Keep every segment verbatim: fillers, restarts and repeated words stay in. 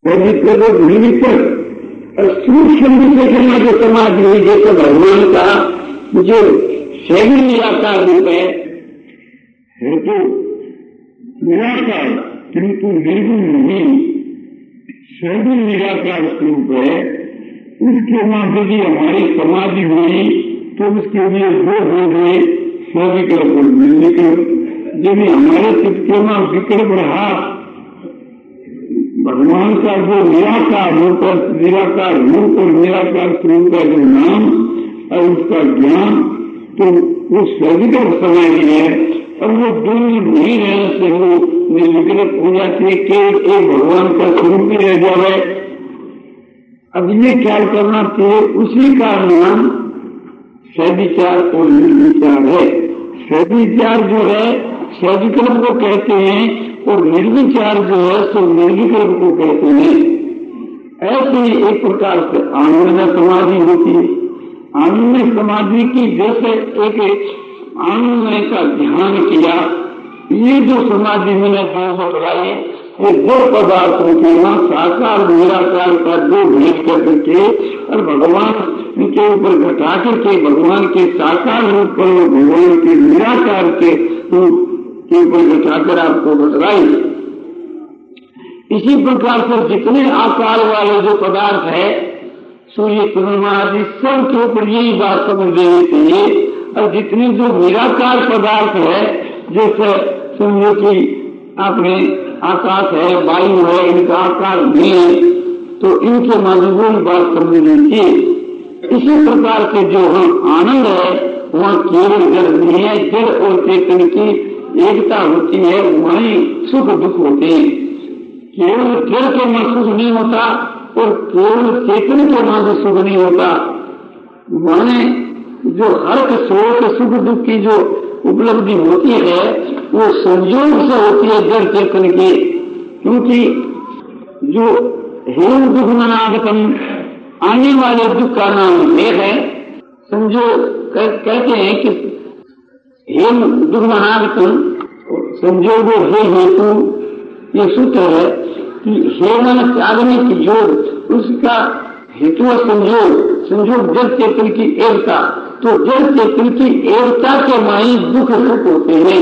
और निर्विकल्प और सूक्ष्म से करना जो समाधि हुई, जैसे भगवान का जो सही निराकार रूप है, हेतु निराकार किंतु निर्गुण नहीं, सही निराकार स्वरूप है, उसके वहां यदि हमारी समाधि हुई तो उसके लिए दो हो गए, सविकल्प और निर्विकल्प। यदि हमारे चित्त के वहां विकल्प रहा, भगवान का जो निराकार रूप और निराकार रूप और निराकार स्वरूप का जो नाम और उसका ज्ञान, तो वो सविकल्प समाधि है। और वो दोनों नहीं रहने से वो निर्विकल्प हो जाती है, केवल एक भगवान का स्वरूप ही रह जाए। अब ये ख्याल करना चाहिए, उसी का नाम सविचार और निर्विचार है। सविचार जो है सविकल्प को कहते हैं और निर्विचार जो है सो निर्विकल्प को कहते हैं। ऐसे ही एक प्रकार से आनंद समाधि होती है। आनंद समाधि की जैसे एक आनंद का ध्यान किया, ये जो समाधि मैंने जो बताई, ये दो पदार्थों के वहां साकार निराकार का दो भेद कर करके और भगवान के ऊपर घटा करके भगवान के साकार रूप पर भगवान के निराकार के रूप के ऊपर घटाकर आपको बतलाई। इसी प्रकार से जितने आकार वाले जो पदार्थ है, सूर्य चंद्रमा आदि सब के ऊपर यही बात समझ लेनी चाहिए। और जितने जो निराकार पदार्थ है, जैसे समझो कि आपने आकाश है, वायु है, इनका आकार नहीं है, तो इनके माध्यम बात समझ लीजिए। इसी प्रकार से जो हम आनंद है वहाँ केवल जड़ नहीं है, जड़ और चेतन की एकता होती है, वहीं सुख दुख होते हैं। केवल जड़ के मन सुख नहीं होता और केवल चेतन के मन सुख नहीं होता, वहीं जो हर्ष शोक सुख दुख की जो उपलब्धि होती है वो संयोग से होती है जड़ चेतन की। क्योंकि जो हेम दुख मनागतम, आने वाले दुख का नाम भेद है। समझो कहते हैं कि हेम दुख मनागतम, संजोगो हे हेतु, ये सूत्र है कि हेमन त्यागने की योग, उसका हेतु है संयोग। संयोग जड़ चेतन की एकता, तो जड़ चेतन की एकता के माई दुख सुख होते हैं,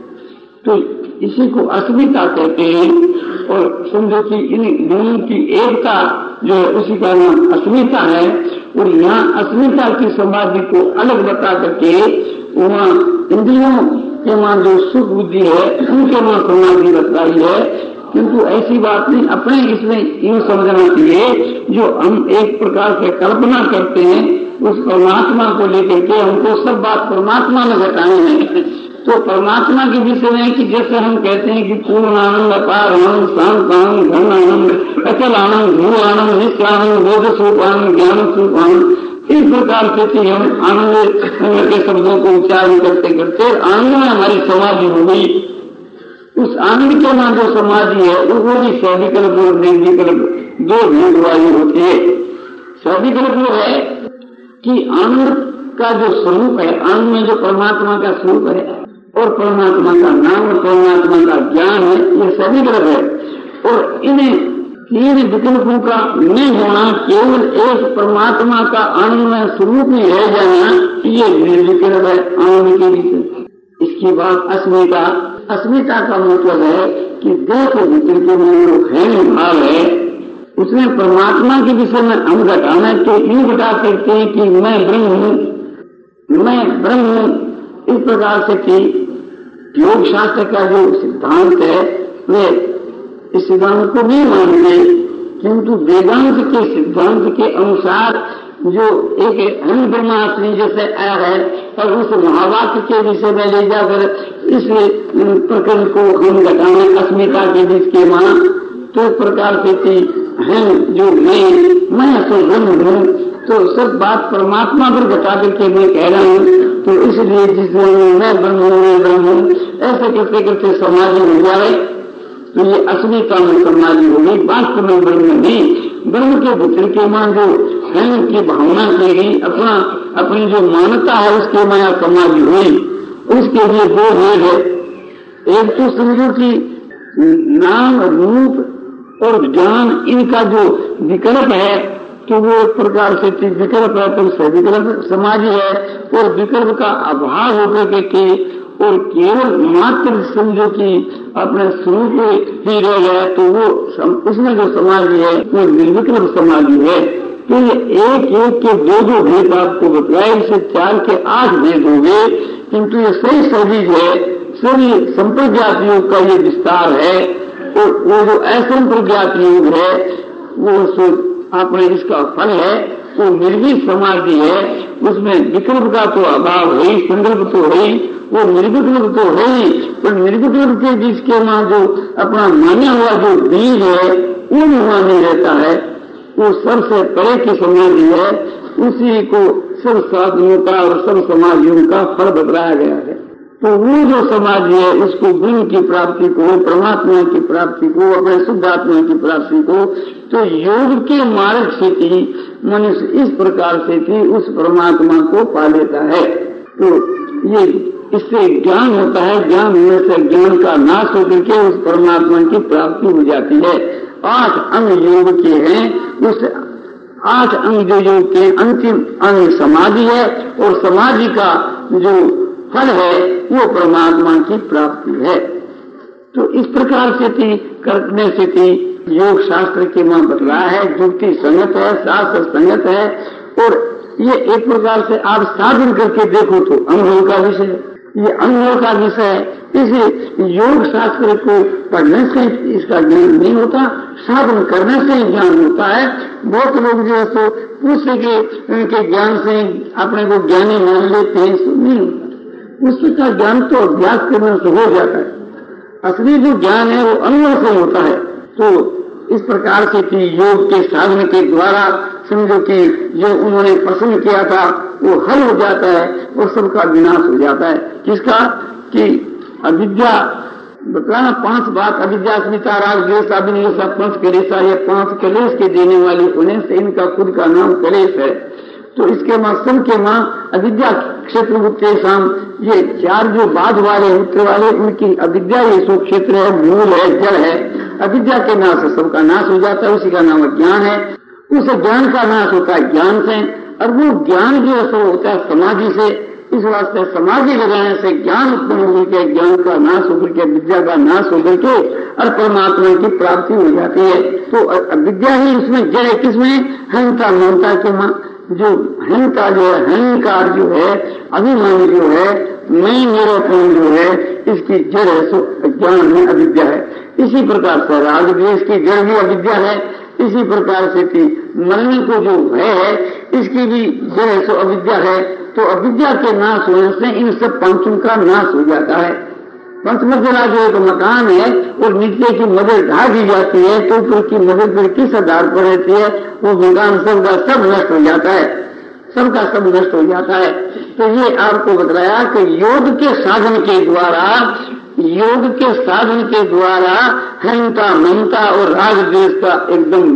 तो इसी को अस्मिता कहते हैं। और समझो कि इन दोनों की एकता जो है उसी का नाम अस्मिता है। और यहाँ अस्मिता की समाधि को अलग बता करके वहाँ इंद्रियों के मान जो सुख बुद्धि है उनके मान समाधि बताई है। किंतु ऐसी बात नहीं, अपने इसमें यूँ समझना चाहिए, जो हम एक प्रकार से कल्पना करते हैं उस परमात्मा को लेकर के हमको सब बात परमात्मा में घटानी है। तो परमात्मा के विषय में कि जैसे हम कहते हैं कि पूर्ण आनंद, अपार आनंद, शांत आनंद, घन आनंद, अचल आनंद, ध्रुव आनंद, नित्य आनंद, बोध स्वरूप आनंद, ज्ञान स्वरूप आनंद, इस प्रकार से हम आनंद के शब्दों को उच्चारण करते करते आनंद में हमारी समाधि हो गई। उस आनंद के नाम जो समाधि है वो भी सविकल्प और निर्विकल्प दो भेद वाली होती है। सविकल्प वो है कि आनंद का जो स्वरूप है, आनंद में जो परमात्मा का स्वरूप है और परमात्मा का नाम और परमात्मा का ज्ञान है, ये सविकल्प है। और इन्हें तीन विकल्पों का नहीं होना, केवल एक परमात्मा का आनंदमय स्वरूप ही रह जाना, ये निर्विकल्प है आनंद के विषय। इसकी बात अस्मिता। अस्मिता का मतलब है कि देह के भीतर के में जो है भाव है, उसमें परमात्मा के विषय में हम घटाना तो यूं घटा सकते हैं कि मैं ब्रह्म हूँ, मैं ब्रह्म हूँ। इस प्रकार से कि योग शास्त्र का जो सिद्धांत है वे इस सिद्धांत को नहीं मानते, किंतु वेदांत के सिद्धांत के अनुसार जो एक हम ब्रह्मास्मि जैसे आया है और उस महावाक्य के विषय में ले जाकर इस प्रकरण को हम घटाने अस्मिता के बीच के माना, तो प्रकार से कि हम जो मैं मैं तो ब्रह्म हूँ, तो सब बात परमात्मा पर घटा करके मैं कह रहा हूँ। तो इसलिए जिस मैं ब्रह्म हूँ, मैं ब्रह्म हूँ, ऐसे करते करते समाधि हो जाए तो ये अस्मिता में समाधि होगी, वास्तव में ब्रह्म नहीं। ब्रह्म के भीतर के मान जो स्वयं की भावना की गई, अपना अपनी जो मान्यता है उसके माया समाधि हुई। उसके लिए दो भेद है। एक तो समझो कि नाम रूप और ज्ञान इनका जो विकल्प है तो वो एक प्रकार से विकल्प है तो सविकल्प समाधि है। और विकल्प का अभाव होकर के और केवल मात्र समझो कि अपने स्वरूप ही रह गया तो वो उसमें जो समाधि है वो निर्विकल्प समाधि है। तो ये एक एक के दो दो भेद आपको बताया, इसे चार के आठ भेद होंगे, किंतु ये सही सभी है, सभी संप्रज्ञात योग का ये विस्तार है। और वो जो असंप्रज्ञात योग है वो आपने इसका फल है, वो निर्विक समाधि है, उसमें विकल्प का तो अभाव है, संकल्प तो है, वो निर्विकल्प तो है ही, पर निर्विकल्प के जिसके मां जो अपना माना हुआ जो बीज है वो वहां नहीं रहता है, वो सबसे परे की समाधि है, उसी को सब साधनों का और सब समाधियों का फल बताया गया है। तो वो जो समाधि है उसको गुण की प्राप्ति को, परमात्मा की प्राप्ति को, अपने शुद्ध आत्मा की प्राप्ति को, तो योग के मार्ग से ही मनुष्य इस प्रकार से थी उस परमात्मा को पा लेता है। तो ये इससे ज्ञान होता है, ज्ञान होने से ज्ञान का नाश होकर के उस परमात्मा की प्राप्ति हो जाती है। आठ अंग योग के हैं, उस आठ अंग जो योग के अंतिम अंग समाधि है और समाधि का जो फल है वो परमात्मा की प्राप्ति है। तो इस प्रकार से थी करने से थी योग शास्त्र के मां बतलाया है, युक्ति संगत है, शास्त्र संगत है। और ये एक प्रकार से आप साधन करके देखो तो अनुभव का विषय, ये अनुभव का विषय है। इस योग शास्त्र को पढ़ने से इसका ज्ञान नहीं होता, साधन करने से ही ज्ञान होता है। बहुत लोग जो है तो पूछ के उनके ज्ञान से अपने को ज्ञानी मान लेते हैं, सो नहीं होता। उसका ज्ञान तो अभ्यास करने से हो जाता है, असली जो ज्ञान है वो अनुभव से होता है। तो इस प्रकार से कि योग के साधन के द्वारा समझो कि जो उन्होंने पसंद किया था वो हल हो जाता है और सबका विनाश हो जाता है। किसका? कि अविद्या बताना पांच बात, अविद्या अस्मिता राग द्वेष अभिनिवेश पंच कलेशा, ये पांच कलेश के देने वाली होने से इनका खुद का नाम कलेश है। तो इसके मां सब के मां अविद्या क्षेत्र उत्तेषाम, ये चार जो बाध वाले उत्तर वाले उनकी अविद्या ये सो क्षेत्र है, मूल है, जड़ है। अविद्या के नाश से सबका नाश हो जाता है, उसी का नाम ज्ञान है। उस ज्ञान का नाश होता है ज्ञान से, और वो ज्ञान जो है सो होता है समाधि से। इस वास्ते समाधि लगाने से ज्ञान उत्पन्न होकर के, ज्ञान का नाश होकर के, विद्या का नाश होकर के और परमात्मा की प्राप्ति हो जाती है। तो अविद्या ही इसमें जड़ है, किसमें? अहंता ममता के मां जो अहंता जो है, अहंकार जो है, अभिमान जो है, मैं मेरापन जो है, इसकी जड़ है सो ज्ञान में अविद्या है। इसी प्रकार से राग द्वेष की जड़ भी अविद्या है। इसी प्रकार से कि मरने को जो है इसकी भी जड़ है सो अविद्या है। तो अविद्या के नाश होने से इन सब पंचों का नाश हो जाता है। पंचमजला जो एक मकान है और नीचे की मदद ढा दी जाती है तो ऊपर की मदद पर किस आधार पर रहती है, वो मकान सबका सब नष्ट हो जाता है, सबका सब नष्ट हो जाता है। तो ये आपको बताया कि योग के साधन के द्वारा, योग के साधन के द्वारा अहंता ममता और राग द्वेष का एकदम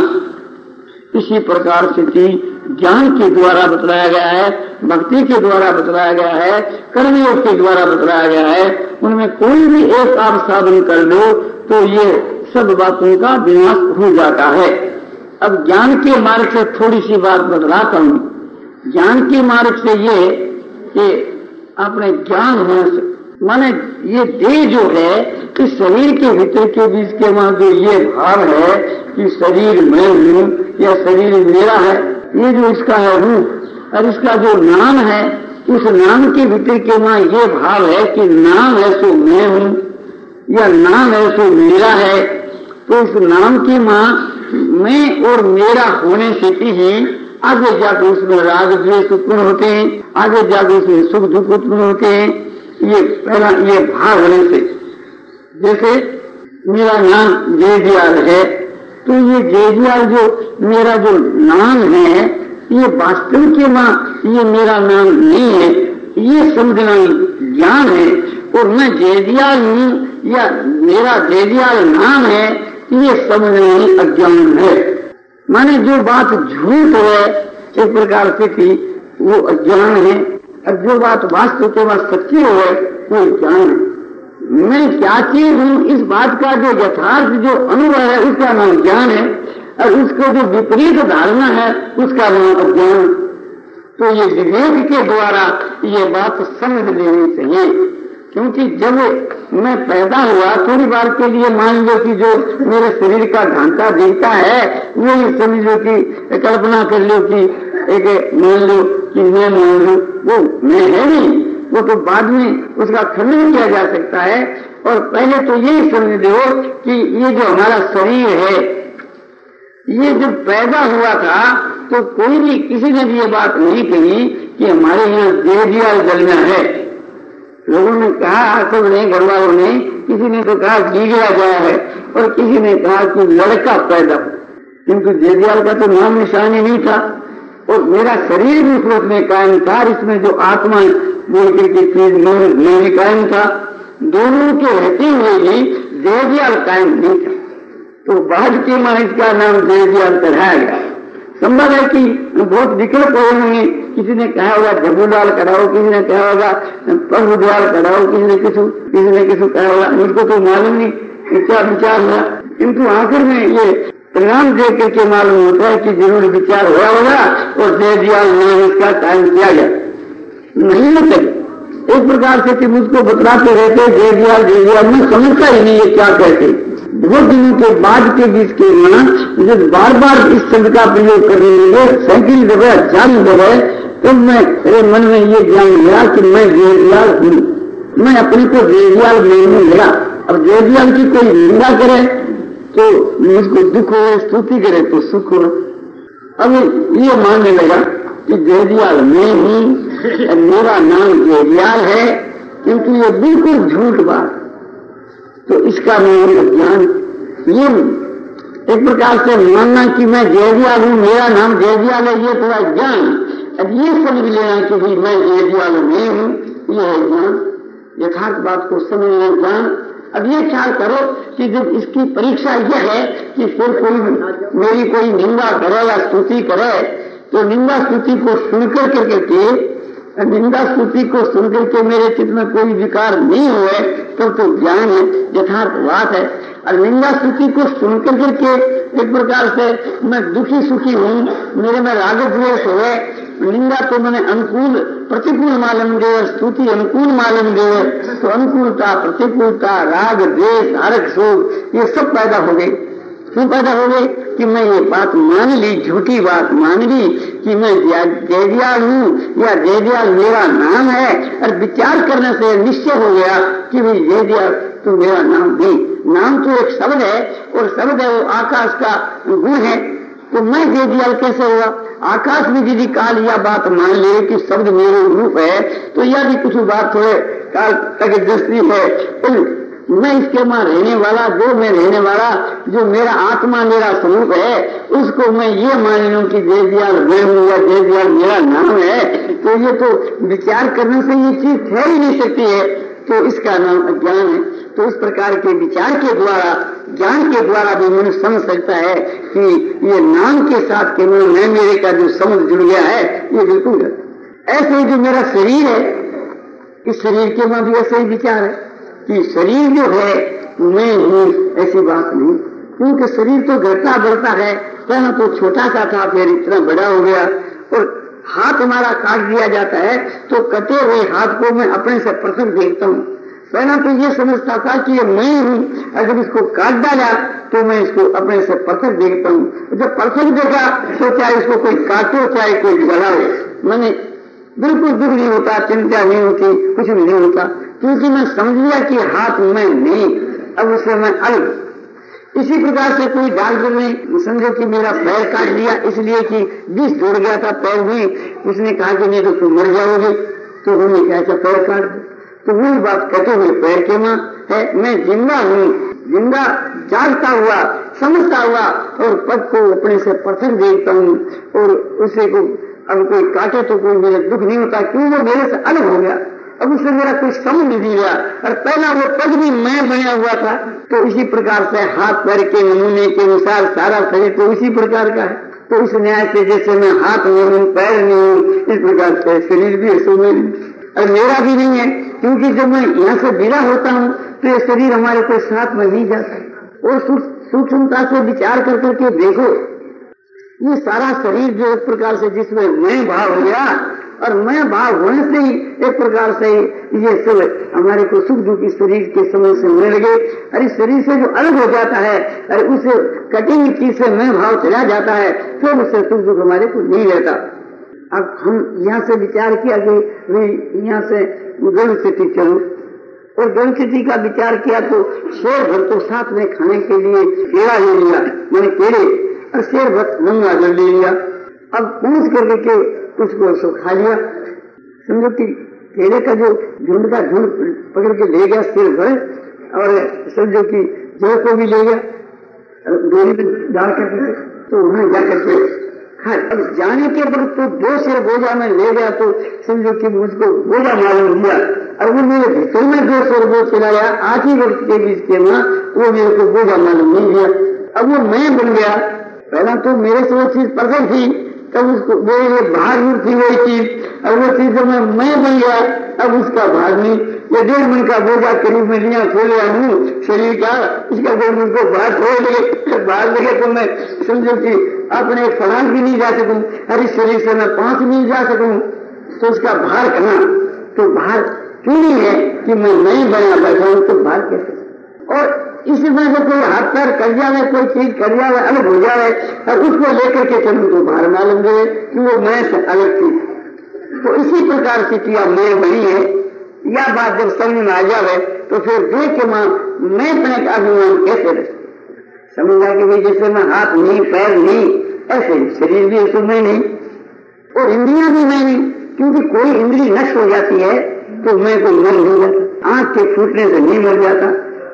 विनाश इसी प्रकार से थी ज्ञान के द्वारा बतलाया गया है, भक्ति के द्वारा बतलाया गया है, कर्मयोग के द्वारा बतलाया गया है। उनमें कोई भी एक आप साधन कर लो तो ये सब बातों का विनाश हो जाता है। अब ज्ञान के मार्ग से थोड़ी सी बात बतलाता हूँ। ज्ञान के मार्ग से ये कि अपने ज्ञान होने से माने ये देह जो है इस शरीर के भीतर के बीच के वहां जो ये भाव है कि शरीर मैं हूँ या शरीर मेरा है, ये जो इसका है हूँ, और इसका जो नाम है उस नाम के भीतर के वहां ये भाव है कि नाम है सो मैं हूँ या नाम है सो मेरा है। तो इस नाम की मां मैं और मेरा होने से ही आगे जाकर उसमें राग द्वेष उत्पन्न होते हैं, आगे जाकर उसमें सुख दुख उत्पन्न होते हैं। ये पहला ये भाव होने से, जैसे मेरा नाम जयदयाल है तो ये जयदयाल जो मेरा जो नाम है ये वास्तव के मां ये मेरा नाम नहीं है, ये समझना ज्ञान है। और मैं जयदयाल हूँ या मेरा जयदयाल नाम है ये समझना अज्ञान है। माने जो बात झूठ है एक प्रकार से थी वो अज्ञान है, और जो बात वास्तव के बाद सच्ची हो वो ज्ञान है। मैं क्या चीज हूं, इस बात का जो यथार्थ जो अनुभव है उसका नाम ज्ञान है, और उसको जो विपरीत धारणा है उसका नाम अज्ञान। तो ये विवेक के द्वारा ये बात समझ लेनी चाहिए। क्योंकि जब मैं पैदा हुआ, थोड़ी बार के लिए मान लो कि जो मेरे शरीर का ढांचा दिखता है वो ही समझ लो कि कल्पना कर लो कि एक मान लो कि मैं मान लो वो मैं है नहीं, वो तो बाद में उसका खंडन किया जा सकता है। और पहले तो यही समझ लो कि ये जो हमारा शरीर है, ये जब पैदा हुआ था तो कोई भी किसी ने भी ये बात नहीं कही कि हमारे यहाँ देवदियाल जलना है। लोगों ने कहा, सब ने, घर वालों ने, किसी ने तो कहा गीला गया है और किसी ने कहा कि लड़का पैदा, किंतु देवदियाल का तो नाम निशान ही नहीं था। और मेरा शरीर भी उसमें में कायम था, इसमें जो आत्मा बोल करके चीज में भी कायम था। दोनों के रहते हुए भी देवदियाल कायम नहीं था। तो बाद के मां इसका नाम देवदियाल चढ़ाया गया। संभव है कि बहुत विकल्प होंगे, किसी ने कहा होगा जबूलाल कराओ, किसी ने कहा होगा प्रभुदयाल कराओ, किसी ने किसी किसी ने किसी कहा होगा, मुझको तो मालूम नहीं क्या विचार हुआ। किंतु आखिर में ये परिणाम देख करके मालूम होता है कि जरूर विचार हुआ होगा और देवदियाल नाम इसका कायम किया गया। नहीं होते एक प्रकार से कि मुझको बतलाते रहते देवदियाल देवदियाल, मैं समझता ही नहीं ये क्या कहते। बहुत दिनों के बाद के बीच के मां जब बार बार इस शब्द का प्रयोग करने लगे, सैकड़ों जगह हजार जगह, तब मैं मेरे मन में ये ज्ञान मिला कि मैं देवदियाल हूँ। मैं अपने को देवदियाल मानने लगा। अब देवदियाल की कोई निंदा करे तो मुझको दुख हो, स्तुति करे तो सुख हो। अब ये मानने लगा कि देवदियाल मैं हूँ, मेरा नाम देवदियाल है, क्योंकि ये बिल्कुल झूठ बात। तो इसका नाम अज्ञान। ये एक प्रकार से मानना कि मैं देवदियाल हूं, मेरा नाम देवदियाल है, ये थोड़ा ज्ञान। अब ये समझ लेना कि भाई मैं देवदियाल नहीं हूं, ये है ज्ञान। यथार्थ बात को समझना ज्ञान। अब ये ख्याल करो कि जब इसकी परीक्षा यह है कि फिर कोई मेरी कोई निंदा करे या स्तुति करे, तो निंदा स्तुति को सुनकर करके निंदा स्तुति को सुनकर के मेरे चित्त में कोई विकार नहीं हुए तब तो ज्ञान है, यथार्थ बात है। और निंदा स्तुति को सुनकर करके एक प्रकार से मैं दुखी सुखी हूँ, मेरे में राग द्वेष हुए, निंदा तो मैंने अनुकूल प्रतिकूल मालूम दे, स्तुति अनुकूल मालूम दे, तो अनुकूलता प्रतिकूलता राग द्वेष हर्ष शोक ये सब पैदा हो गई। क्यों पैदा हो गई कि मैं ये बात मान ली, झूठी बात मान ली कि मैं देवदियाल हूँ या देवदियाल मेरा नाम है। और विचार करने से निश्चय हो गया कि भाई देवदियाल तो मेरा नाम नहीं, नाम तो एक शब्द है और शब्द है वो आकाश का गुण है। तो मैं देवदियाल कैसे हुआ? आकाश में यदि काल या बात मान ले कि शब्द मेरे रूप है, तो यह भी कुछ बात थोड़े काल तक दृष्टि है। तो मैं इसके मां रहने वाला, जो मैं रहने वाला, जो मेरा आत्मा मेरा स्वरूप है, उसको मैं ये मान लूं कि देवदियाल मैं हूं या देवदियाल मेरा नाम है, तो ये तो विचार करने से ये चीज ठहर ही नहीं सकती है। तो इसका नाम अज्ञान है। तो इस प्रकार के विचार के द्वारा, ज्ञान के द्वारा भी मनुष्य समझ सकता है कि ये नाम के साथ केवल मैं मेरे का जो समझ जुड़ गया है ये बिल्कुल है। ऐसे ही जो मेरा शरीर है, इस शरीर के मां भी ऐसे ही विचार है कि शरीर जो है मैं हूं, ऐसी बात नहीं। क्योंकि शरीर तो घटता बढ़ता है, पहला तो छोटा सा था फिर इतना बड़ा हो गया। और हाथ हमारा काट दिया जाता है तो कटे हुए हाथ को मैं अपने से पृथक देखता हूँ। पहला तो ये समझता था कि ये मैं हूँ, अगर इसको काट डाला तो मैं इसको अपने से पृथक देखता हूँ। जब पृथक देखा तो चाहे इसको कोई काटो चाहे कोई जलाओ, मैंने बिल्कुल दुख नहीं होता, चिंता नहीं होती, कुछ भी नहीं होता, क्योंकि मैं समझ लिया कि हाथ मैं नहीं, अब उससे मैं अलग। इसी प्रकार से कोई डॉक्टर ने समझो कि मेरा पैर काट दिया इसलिए कि विष जुड़ गया था पैर में, उसने कहा कि नहीं तो तुम मर जाओगे, तो उन्होंने कैसा पैर काट दो। तो वही बात कहते हुए पैर के मां है, मैं जिंदा हूँ, जिंदा जागता हुआ समझता हुआ और पद को अपने से पृथक देखता हूँ। और उसे को अब कोई काटे तो कोई मेरे दुख नहीं होता, क्यों वो मेरे से अलग हो गया, अब उससे मेरा कोई समझ नहीं रहा। और पहला वो पद भी मैं बना हुआ था। तो इसी प्रकार से हाथ पैर के नमूने के अनुसार सारा शरीर तो इसी प्रकार का है। तो इस न्याय से जैसे मैं हाथ नहीं हूँ, पैर नहीं हूँ, इस प्रकार से शरीर भी ऐसे में और मेरा भी नहीं है। क्योंकि जब मैं यहाँ से विदा होता हूँ तो ये शरीर हमारे कोई साथ में नहीं जाता। और सूक्ष्मता से विचार कर करके देखो, ये सारा शरीर जो एक प्रकार से जिसमें मैं भाव हो गया, और मैं भाव होने से ही एक प्रकार से ये सब हमारे को सुख दुख इस शरीर के समय से होने लगे। और इस शरीर से जो अलग हो जाता है और उस कटी हुई चीज से मैं भाव चला जाता है, फिर उससे सुख दुख हमारे को नहीं रहता। अब हम यहाँ से विचार किया कि यहाँ से गण स्थिति चलो, और गण स्थिति का विचार किया तो शेर भर को साथ में खाने के लिए केला ले लिया, मैंने केले, और शेर भर गंगा जल ले लिया। अब पूछ करके के उसको सो खा लिया। समझो कि केले का जो झुंड का झुंड पकड़ के ले गया शेर भर, और समझो कि जड़ को भी ले गया डोरी में डाल करके, तो वहां जाकर के खा। अब जाने के बाद तो दो शेर बोझा में ले गया, तो समझो कि मुझको बोझा मालूम हुआ, और वो मेरे भीतर में दो शेर बोझ चलाया आठ ही वर्ष के बीच के वहां, वो मेरे को बोझा मालूम नहीं हुआ। अब वो मैं बन गया। पहला तो मेरे से वो चीज प्रकट थी, तब उसको मेरे लिए भाग थी वही चीज, और वो चीज जब मैं मैं बन गया, अब उसका भाग नहीं। ये डेढ़ मन का बोझा करीब में लिया छोड़ लिया हूँ शरीर का, इसका डेढ़ मन को बाहर छोड़ लगे, बाहर लगे तो मैं समझो कि अपने एक फलांग भी नहीं जा सकूं, हर इस शरीर से मैं पांच नहीं जा सकूं, तो उसका भार करना तो भार क्यों नहीं है कि मैं नहीं बना बैठा हूं, तो भार कैसे। और इसी वजह से कोई हाथ पैर कर जाए, कोई चीज कर जाए, अलग हो जाए, और उसको लेकर के चलूं तो भार मालूम दे कि वो मैं से अलग थी। तो इसी प्रकार से किया मैं बनी है, या बात जब समझ में आ जाए तो फिर देख के मां मैं अपने का अभिमान कैसे रहे। समझा कि भाई जैसे मैं हाथ नहीं पैर नहीं, ऐसे शरीर भी ऐसे मैं नहीं, और इंद्रियां भी मैं नहीं, क्योंकि कोई इंद्री नष्ट हो जाती है तो मैं कोई मर नहीं जाता। आंख के फूटने से नहीं मर जाता,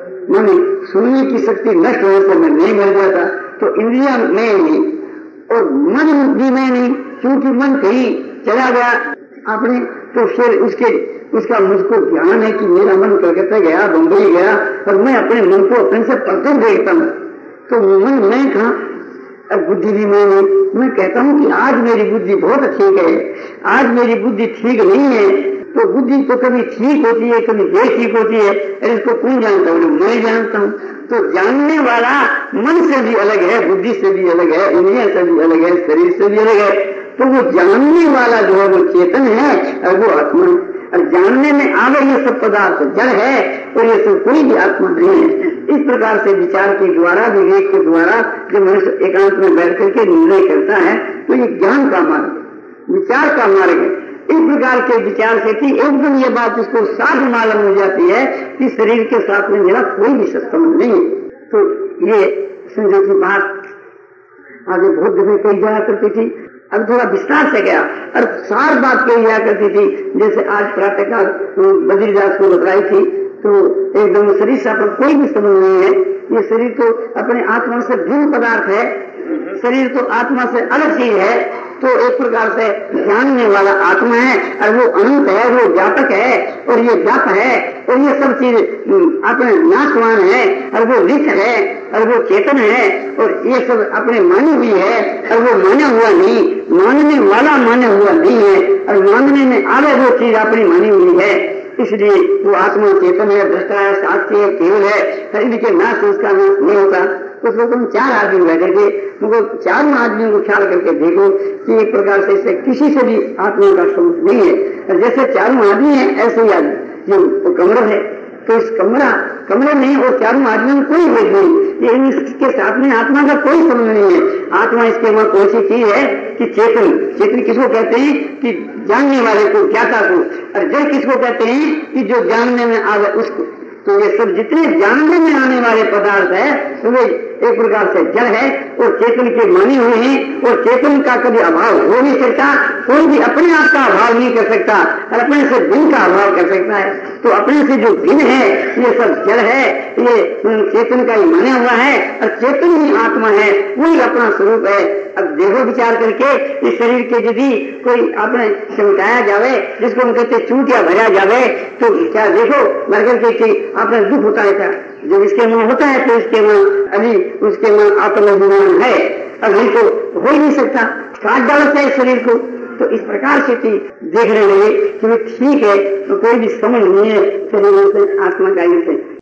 मन सुनने की शक्ति नष्ट होने से मैं नहीं मर जाता, तो इंद्रिया मैं नहीं और मन भी मैं नहीं, क्योंकि मन कहीं चला गया आपने, तो फिर उसके उसका मुझको ज्ञान है कि मेरा मन कलकत्ता गया, बम्बई गया, और मैं अपने मन को अपने से प्रत्यक्ष देखता हूँ, तो मन मैं कहा, अब बुद्धि भी मैं नहीं। मैं कहता हूँ कि आज मेरी बुद्धि बहुत ठीक है, आज मेरी बुद्धि ठीक नहीं है, तो बुद्धि तो कभी ठीक होती है, कभी बेठीक होती है, इसको कौन जानता हूँ, मैं जानता हूँ। तो जानने वाला मन से भी अलग है, बुद्धि से भी अलग है, इंद्रिया से भी अलग है, शरीर से भी अलग है। तो वो जानने वाला जो है वो चेतन है और वो आत्मा है, और जानने में आगे ये सब पदार्थ जड़ है और ये सब कोई भी आत्मा नहीं है। इस प्रकार से विचार के द्वारा, विवेक के द्वारा जब मनुष्य एकांत में बैठ करके निर्णय करता है तो ये ज्ञान का मार्ग, विचार का मार्ग है। इस प्रकार के विचार से कि एकदम ये बात इसको साफ मालूम हो जाती है कि शरीर के साथ में मेरा कोई भी संबंध नहीं। तो ये समझो की बात आगे बहुत जगह कही जाया करती थी, अब थोड़ा विस्तार से गया और सार बात कही जाया करती थी। जैसे आज प्रातःकाल बद्रीदास को बताई थी, तो एकदम शरीर से पर कोई भी संबंध नहीं है। ये शरीर तो अपने आत्मा से भिन्न पदार्थ है, शरीर तो आत्मा से अलग चीज है। तो एक प्रकार से जानने वाला आत्मा है और वो अनंत है, वो व्यापक है और ये व्याप है और ये सब चीज अपने नाशवान है और वो नित्य है और वो चेतन है और ये सब अपने मानी हुई है और वो माना हुआ नहीं, मानने वाला माना हुआ नहीं है और मानने में आगे वो चीज अपनी मानी हुई है। इसलिए वो आत्मा चेतन है, दृष्टा है, साक्षी है, केवल है, शरीर के नाश उसका नाश नहीं होता। उसको तुम चार आदमी बैठ करके मुझको चारों आदमियों को ख्याल करके देखो कि एक प्रकार से इससे किसी से भी आत्मा का संबंध नहीं है। जैसे चारों आदमी है ऐसे ही आदमी जो कमरा है, तो इस कमरा कमरे नहीं और चारों आदमियों में कोई भेद नहीं, ये इसके साथ में आत्मा का कोई संबंध नहीं है। आत्मा इसके वहां कौन सी चीज है कि चेतन, चेतन किसको कहते हैं कि जानने वाले को, ज्ञाता को, और जड़ किसको कहते हैं कि जो जानने में आवे उसको। तो ये सब जितने जानने में आने वाले पदार्थ है वे एक प्रकार से जड़ है और चेतन के माने हुए हैं और चेतन का कभी अभाव हो नहीं सकता। कोई भी अपने आप का अभाव नहीं कर सकता और अपने से भिन्न का अभाव कर सकता है। तो अपने से जो भिन्न है ये सब जड़ है, ये चेतन का ही माना हुआ है और चेतन ही आत्मा है, वही अपना स्वरूप है। अब देखो विचार करके इस शरीर के यदि कोई आपने चमकाया जावे, जिसको हम कहते चूटिया भरा जावे, तो क्या देखो मर करके कि आपने दुख होता है क्या? जब इसके मन होता है तो इसके मन अभी उसके मन आत्माभिमान है, अब नहीं तो हो ही नहीं सकता, काट डालता है शरीर को। तो इस प्रकार से देखने लगे कि ठीक है, तो कोई भी समझ नहीं है शरीर से आत्मा का ही से।